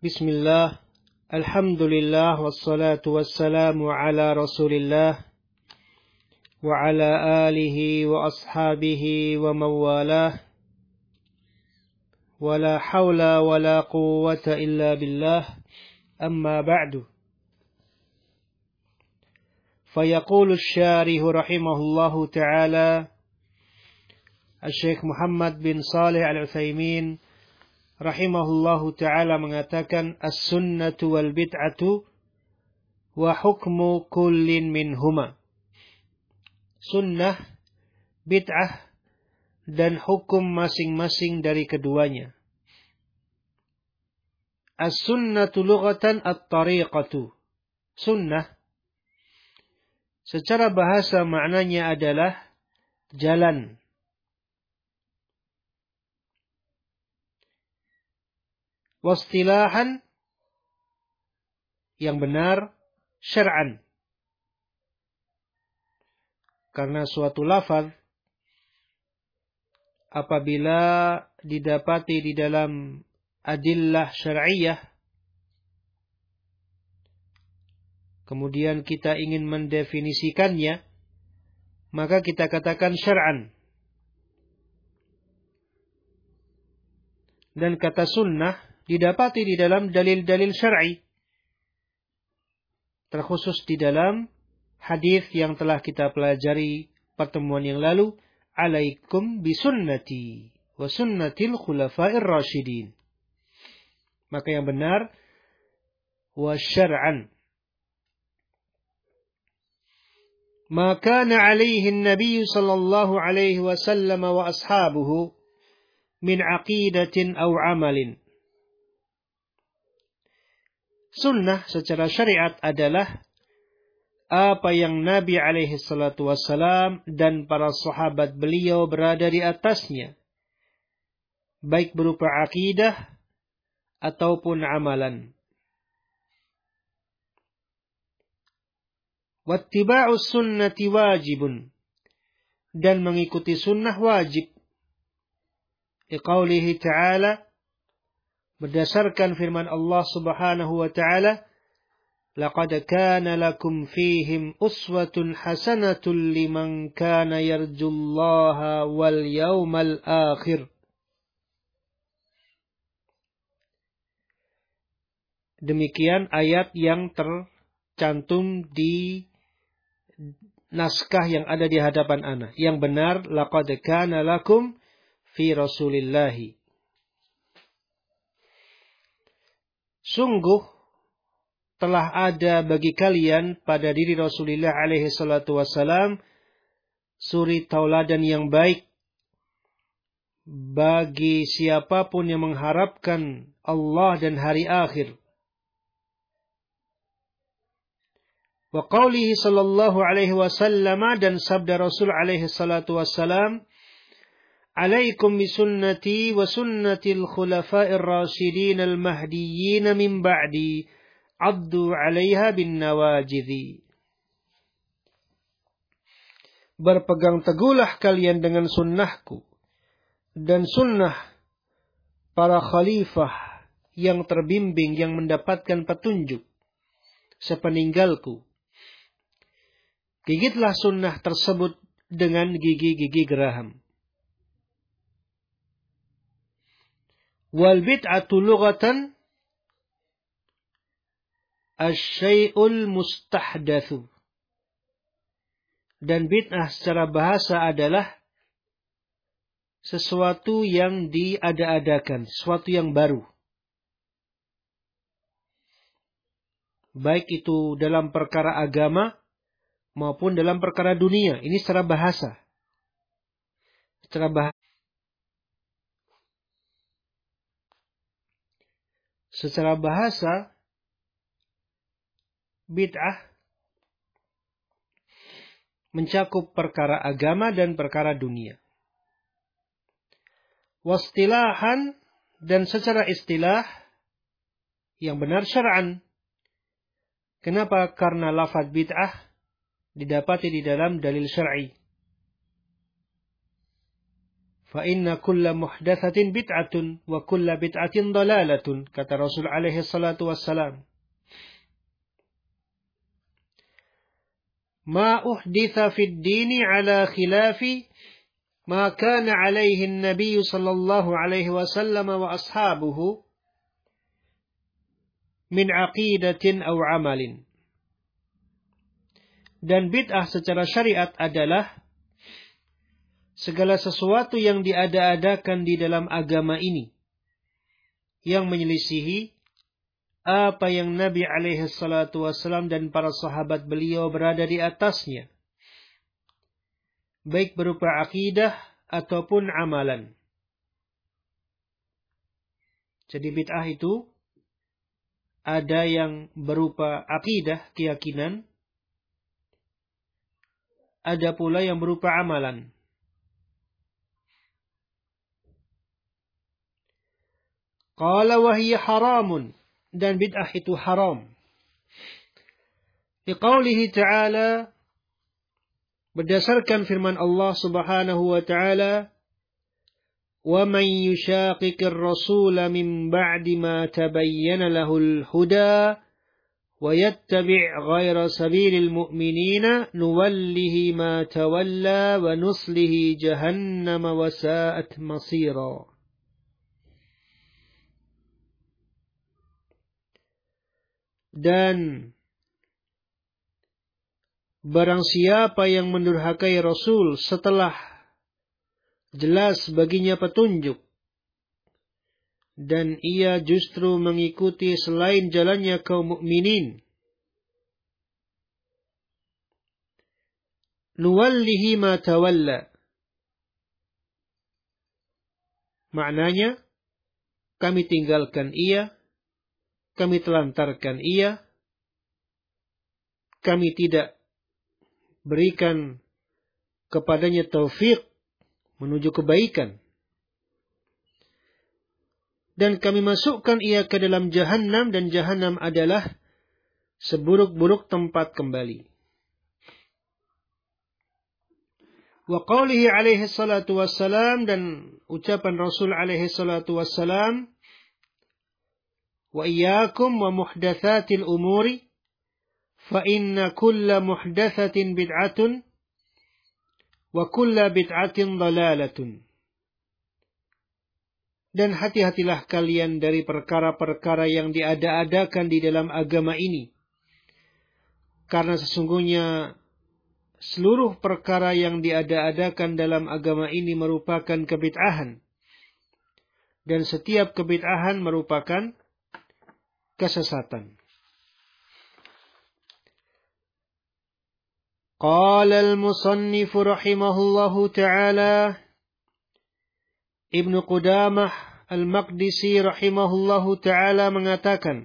Bismillah, alhamdulillah, wassalatu wassalamu ala rasulillah, wa ala alihi wa ashabihi wa mawalah, wa la hawla wa la quwwata illa billah, amma ba'du. Fayaqulu syarihu rahimahullahu ta'ala, Syekh Muhammad bin Salih Al-Utsaimin rahimahullahu ta'ala mengatakan, as-sunnatu wal bid'atu wa hukmu kullin minhuma. Sunnah, bid'ah, dan hukum masing-masing dari keduanya. As-sunnatu lughatan at-tariqatu. Sunnah secara bahasa maknanya adalah jalan. Wastilahan yang benar syar'an. Karena suatu lafaz apabila didapati di dalam adillah syar'iyah, kemudian kita ingin mendefinisikannya, maka kita katakan syar'an. Dan kata sunnah didapati di dalam dalil-dalil syar'i, terkhusus di dalam hadis yang telah kita pelajari pertemuan yang lalu, alaikum bisunnati wa sunnatil khulafa'ir rasyidin. Maka yang benar wa syar'an ma kana alaihi an-nabiy sallallahu alaihi wasallam wa ashabuhu min aqidatin aw amalin. Sunnah secara syariat adalah apa yang Nabi alaihi salatu wassalam dan para sahabat beliau berada di atasnya, baik berupa akidah ataupun amalan. Wattiba'us sunnati wajibun, dan mengikuti sunnah wajib. Liqaulihi ta'ala, berdasarkan firman Allah Subhanahu wa ta'ala, laqad kana lakum fihim uswatun hasanatun liman kana yarjullaha wal yawmal akhir. Demikian ayat yang tercantum di naskah yang ada di hadapan ana. Yang benar, laqad kana lakum fi rasulillahi. Sungguh telah ada bagi kalian pada diri Rasulullah alaihi salatu wassalam suri tauladan yang baik bagi siapapun yang mengharapkan Allah dan hari akhir. Wa qawlihi sallallahu alaihi wasallam, dan sabda Rasul alaihi salatu wassalam, alaikum bisunnati wa sunnatil khulafa'ir rasyidin al-mahdiyyin min ba'di addu 'alaiha bin nawajidhi. Berpegang teguhlah kalian dengan sunnahku dan sunnah para khalifah yang terbimbing, yang mendapatkan petunjuk sepeninggalku. Gigitlah sunnah tersebut dengan gigi-gigi geraham. Wal bid'atu lughatan asy-syai'ul mustahdatsu. Dan bid'ah secara bahasa adalah sesuatu yang diada-adakan, sesuatu yang baru. Baik itu dalam perkara agama maupun dalam perkara dunia. Ini secara bahasa. Secara bahasa, bid'ah mencakup perkara agama dan perkara dunia. Wastilahan, dan secara istilah yang benar syar'an. Kenapa? Karena lafaz bid'ah didapati di dalam dalil syar'i. Fa inna kulla muhdatsatin bid'atun wa kulla bid'atin dhalalatun, kata Rasul alaihi salatu wassalam. Ma uhditha fid dini ala khilafi ma kana alaihi an-nabiy sallallahu alaihi wasallam wa ashabuhu min aqidatin aw amalin. Dan bid'ah secara syariat adalah segala sesuatu yang diada-adakan di dalam agama ini yang menyelisihi apa yang Nabi alaihi salatu wassalam dan para sahabat beliau berada di atasnya, baik berupa akidah ataupun amalan. Jadi bid'ah itu ada yang berupa akidah, keyakinan, ada pula yang berupa amalan. Qala wa hiya haramun, dan bid'ah itu haram. Liqaulihi ta'ala, berdasarkan firman Allah Subhanahu wa ta'ala, wa man yushaqiqir rasula min ba'di ma tabayyana lahul huda wa yattabi' ghayra sabilil mu'minina nuwallihi ma tawalla wa nuslihi jahannama wa sa'at masira. Dan barang siapa yang mendurhakai Rasul setelah jelas baginya petunjuk, dan ia justru mengikuti selain jalannya kaum mukminin, nuwallihi ma tawalla. Maknanya, kami tinggalkan ia, kami telantarkan ia, kami tidak berikan kepadanya taufik menuju kebaikan, dan kami masukkan ia ke dalam jahannam, dan jahannam adalah seburuk-buruk tempat kembali. Wa qawlihi alaihi salatu wassalam, dan ucapan Rasul alaihi salatu wassalam, wa iyyakum wa muhdatsatil umuri fa inna kulla muhdatsatin bid'atun wa kulla bid'atin dhalalatun. Dan hati-hatilah kalian dari perkara-perkara yang diada-adakan di dalam agama ini, karena sesungguhnya seluruh perkara yang diada-adakan dalam agama ini merupakan kebid'ahan, dan setiap kebid'ahan merupakan kesesatan. Qala al-musannif rahimahullahu ta'ala, Ibnu Qudamah al-Maqdisi rahimahullahu ta'ala mengatakan,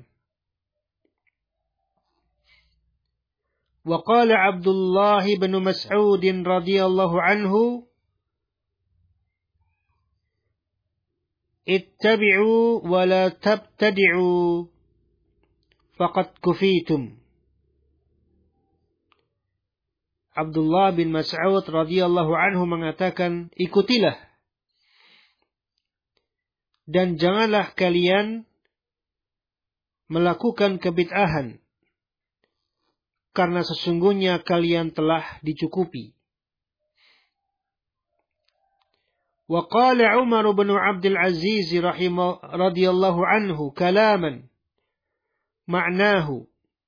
wa qala Abdullah bin Mas'ud radhiyallahu anhu, ittabi'u wa la tabtadi'u faqad kufitum. Abdullah bin Mas'ud radhiyallahu anhu mengatakan, ikutilah dan janganlah kalian melakukan kebid'ahan, karena sesungguhnya kalian telah dicukupi. Wa qala Umar bin Abdul Aziz radhiyallahu anhu kalaman ma'nahu,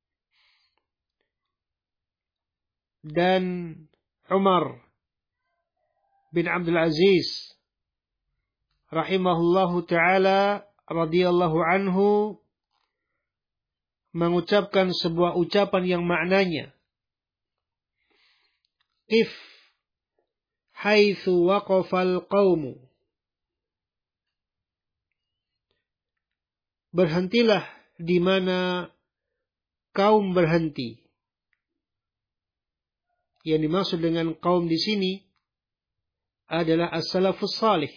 dan Umar bin Abdul Aziz rahimahullahu ta'ala radhiyallahu anhu mengucapkan sebuah ucapan yang maknanya, if haitsu waqafal qaumu, berhentilah di mana kaum berhenti. Yang dimaksud dengan kaum di sini adalah as-salafus salih.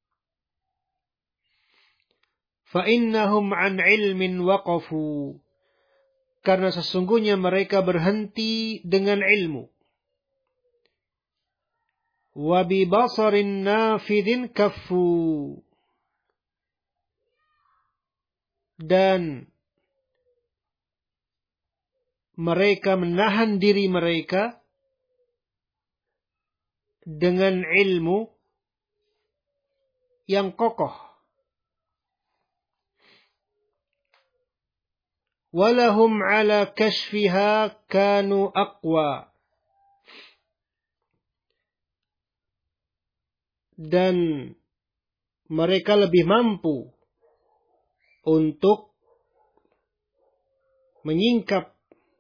Fa innahum an ilmin waqafu, karena sesungguhnya mereka berhenti dengan ilmu. wa bi basarin nafidhin kaffu, dan mereka menahan diri mereka dengan ilmu yang kokoh. Walahum ala kashfiha kanu aqwa, dan mereka lebih mampu untuk menyingkap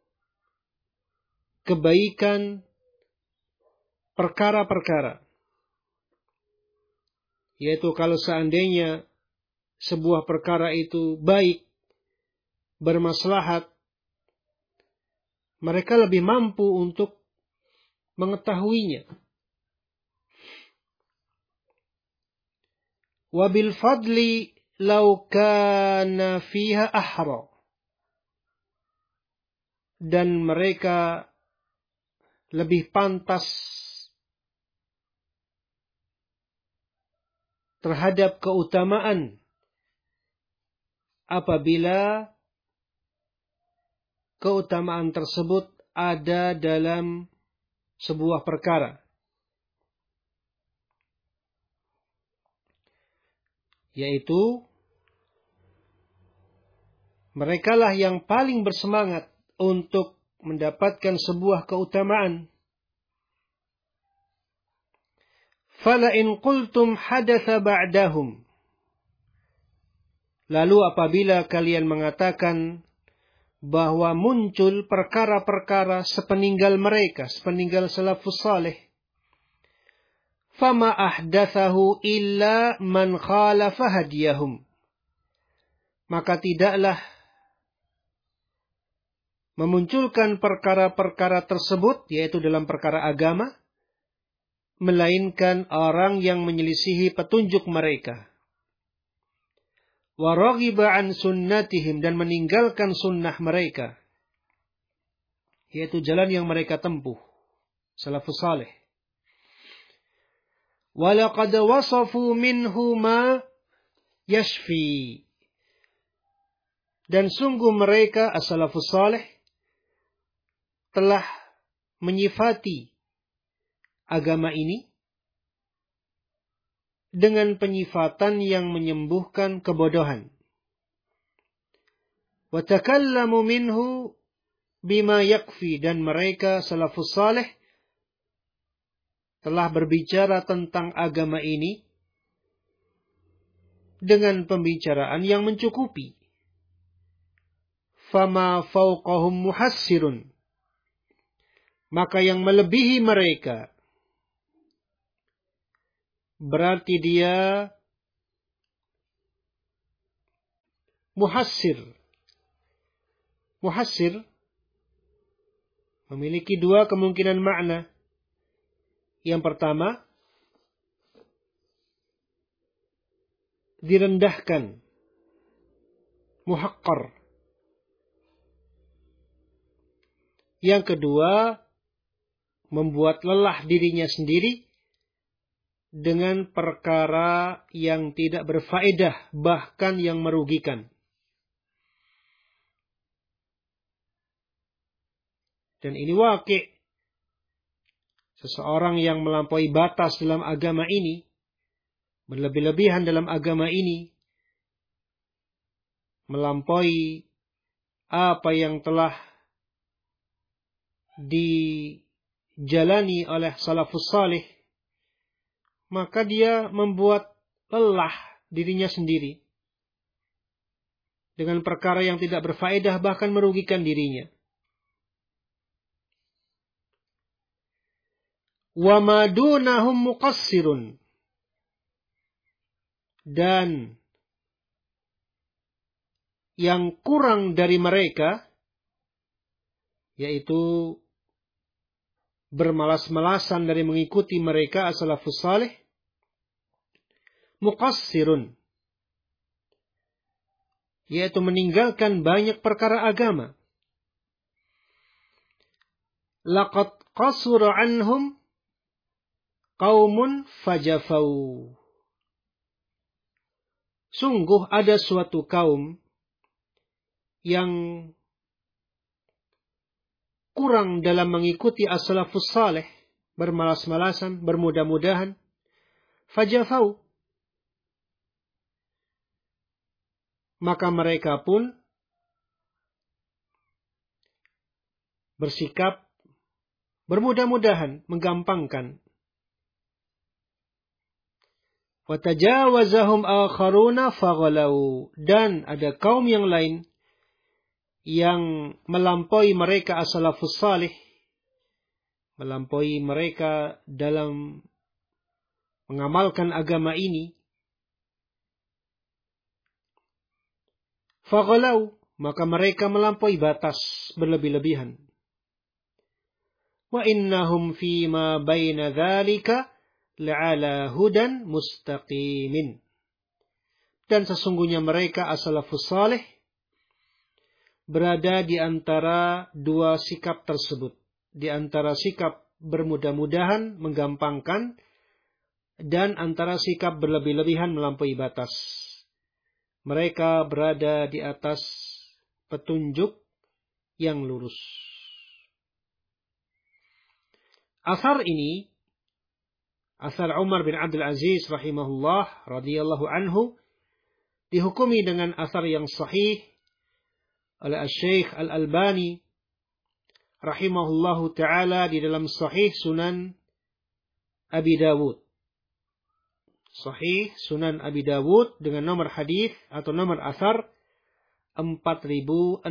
kebaikan perkara-perkara. Yaitu kalau seandainya sebuah perkara itu baik, bermaslahat, mereka lebih mampu untuk mengetahuinya. Wabil fadli law kana fiha ahra, dan mereka lebih pantas terhadap keutamaan apabila keutamaan tersebut ada dalam sebuah perkara. Yaitu merekalah yang paling bersemangat untuk mendapatkan sebuah keutamaan. Fala in qultum hadatha ba'dahum, lalu apabila kalian mengatakan bahwa muncul perkara-perkara sepeninggal mereka, sepeninggal salafus salih, fama ahdathahu illa man khalafa hadiyahum, maka tidaklah memunculkan perkara-perkara tersebut, yaitu dalam perkara agama, melainkan orang yang menyelisihi petunjuk mereka. Wa raghiba an sunnatihim, dan meninggalkan sunnah mereka, yaitu jalan yang mereka tempuh, salafus salih. Wa laqad wasafu minhu ma yashfi, dan sungguh mereka as-salafus salih telah menyifati agama ini dengan penyifatan yang menyembuhkan kebodohan. Wa takallamu minhu bima yakfi, dan mereka salafus salih telah berbicara tentang agama ini dengan pembicaraan yang mencukupi. Fama fawqahum muhassirun, maka yang melebihi mereka berarti dia muhassir. Muhassir memiliki dua kemungkinan makna. Yang pertama, direndahkan, muhaqqar. Yang kedua, membuat lelah dirinya sendiri dengan perkara yang tidak berfaedah, bahkan yang merugikan. Dan ini waqi'. Seseorang yang melampaui batas dalam agama ini, berlebih-lebihan dalam agama ini, melampaui apa yang telah dijalani oleh salafus salih, maka dia membuat lelah dirinya sendiri dengan perkara yang tidak berfaedah, bahkan merugikan dirinya. Wa ma dunahum muqassirun, dan yang kurang dari mereka, yaitu bermalas-malasan dari mengikuti mereka as-salafus salih, muqassirun, yaitu meninggalkan banyak perkara agama. Laqad qasura anhum qaumun fajafau. Sungguh ada suatu kaum yang kurang dalam mengikuti as-salafus salih, bermalas-malasan, bermudah-mudahan, fajafau. Maka mereka pun bersikap bermudah-mudahan, menggampangkan. Watajawazahum akharuna faghalau. Dan ada kaum yang lain yang melampaui mereka as-salafus salih, melampaui mereka dalam mengamalkan agama ini. Faghalau, maka mereka melampaui batas, berlebih-lebihan. Wa innahum fima baina dzalika la'ala hudan mustaqimin. Dan sesungguhnya mereka as-salafus salih berada di antara dua sikap tersebut. Di antara sikap bermudah-mudahan, menggampangkan, dan antara sikap berlebih-lebihan melampaui batas. Mereka berada di atas petunjuk yang lurus. Asar ini, asar Umar bin Abdul Aziz rahimahullah radhiyallahu anhu, dihukumi dengan asar yang sahih oleh Syekh Al-Albani rahimahullahu ta'ala di dalam Sahih Sunan Abi Dawud. Sahih Sunan Abi Dawud dengan nomor hadis atau nomor asar 4612.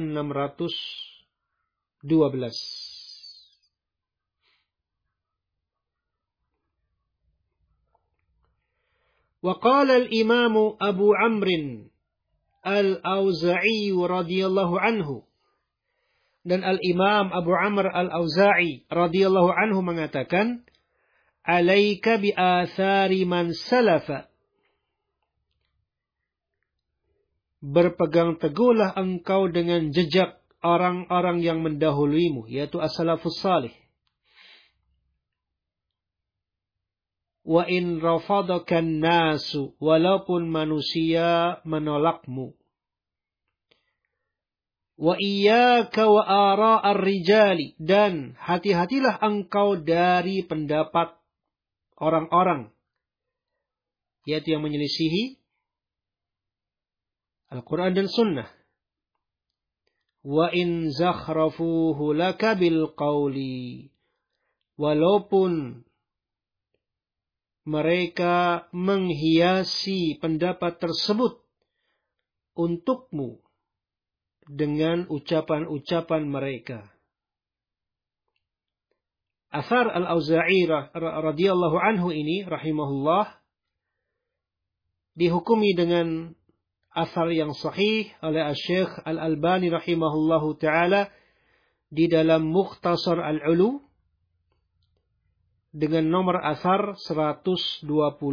Wa qala al-Imam Abu Amr al-Auza'i radhiyallahu anhu. Dan al-Imam Abu Amr al-Auza'i radhiyallahu anhu mengatakan, alaika bi athari man salafa. Berpegang teguhlah engkau dengan jejak orang-orang yang mendahuluimu, yaitu as-salafus salih. Wa in rafadakan nasu, walaupun manusia menolakmu. Wa iyyaka wa ara'ar rijali, dan hati-hatilah engkau dari pendapat orang-orang, yaitu yang menyelisihi Al-Quran dan Sunnah. Wa in zakhrafuhu laka bil qawli, walaupun mereka menghiasi pendapat tersebut untukmu dengan ucapan-ucapan mereka. Athar Al-Auza'i radhiyallahu anhu ini rahimahullah dihukumi dengan athar yang sahih oleh Syekh Al-Albani rahimahullahu ta'ala di dalam Mukhtasar Al-Ulu dengan nomor athar 123.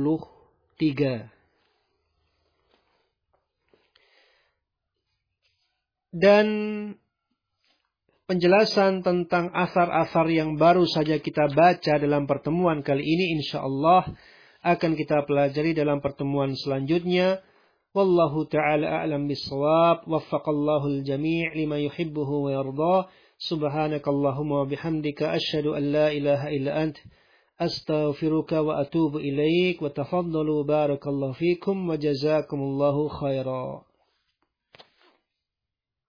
Dan penjelasan tentang athar-athar yang baru saja kita baca dalam pertemuan kali ini insyaallah akan kita pelajari dalam pertemuan selanjutnya. Wallahu ta'ala a'lam bis-shawab. Waffaqallahu al-jami' lima yuhibbuhu wa yardah. Subhanakallahumma wa bihamdika asyhadu an la ilaha illa ant astaghfiruka wa atubu ilaik. Wa tafaddalu barakallahu fikum wa jazakumullahu khairan.